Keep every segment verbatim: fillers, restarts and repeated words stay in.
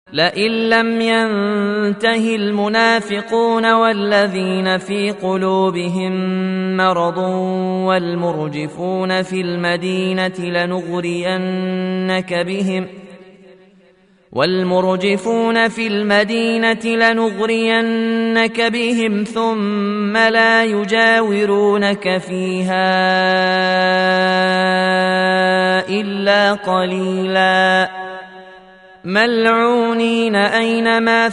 لئن لم ينته المنافقون والذين في قلوبهم مرض والمرجفون في المدينة لنغرينك بهم والمرجفون في المدينة لنغرينك بهم ثم لا يجاورونك فيها إلا قليلا ملعونين أينما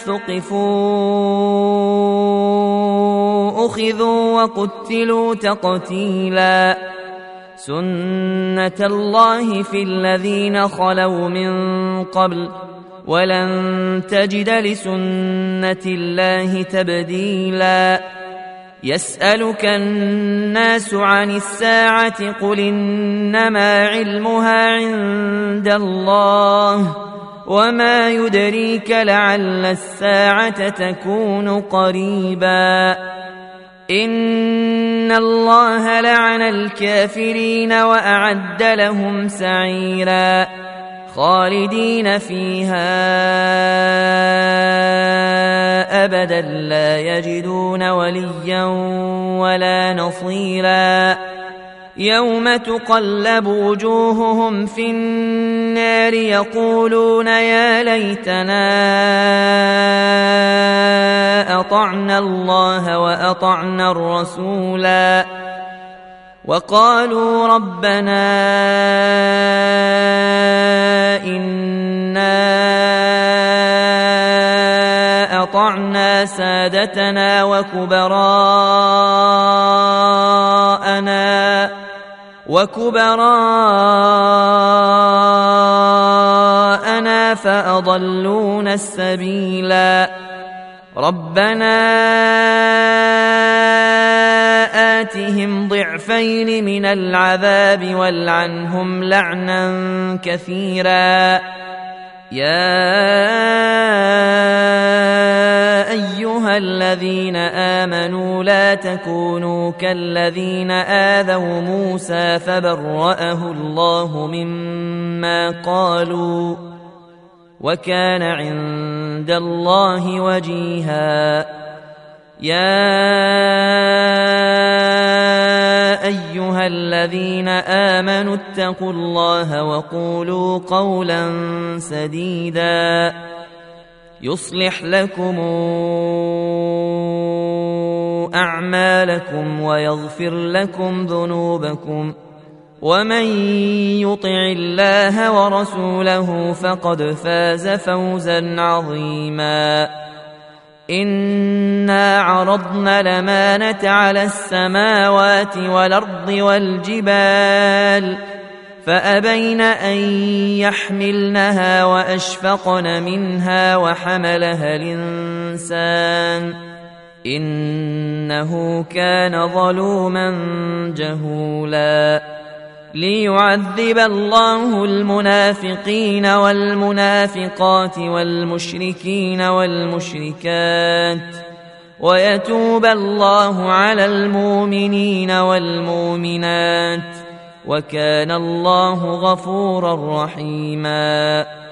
ثقفوا أخذوا وقتلوا تقتيلا سنة الله في الذين خلوا من قبل ولن تجد لسنة الله تبديلا يسألك الناس عن الساعة قل إنما علمها عند الله وما يدريك لعل الساعة تكون قريبا إن الله لعن الكافرين وأعد لهم سعيرا خالدين فيها أبدا لا يجدون وليا ولا نصيرا يوم تقلب وجوههم في النار يقولون يا ليتنا أطعنا الله وأطعنا الرسولا وقالوا ربنا إنا أطعنا سادتنا وكبراءنا وكبراءنا فأضلونا السبيلا ربنا آتهم ضعفين من العذاب والعنهم لعنا كثيرا يا أيها الذين آمنوا لا تكونوا كالذين آذوا موسى فبرأه الله مما قالوا وكان عند الله وجيها يا أيها الذين آمنوا اتقوا الله وقولوا قولا سديدا يصلح لكم أعمالكم ويغفر لكم ذنوبكم ومن يطع الله ورسوله فقد فاز فوزا عظيما إنا عرضنا الأمانة على السماوات والأرض والجبال فأبين أن يحملنها وأشفقن منها وحملها الإنسان إنه كان ظلوما جهولا ليعذب الله المنافقين والمنافقات والمشركين والمشركات ويتوب الله على المؤمنين والمؤمنات وكان الله غفورا رحيما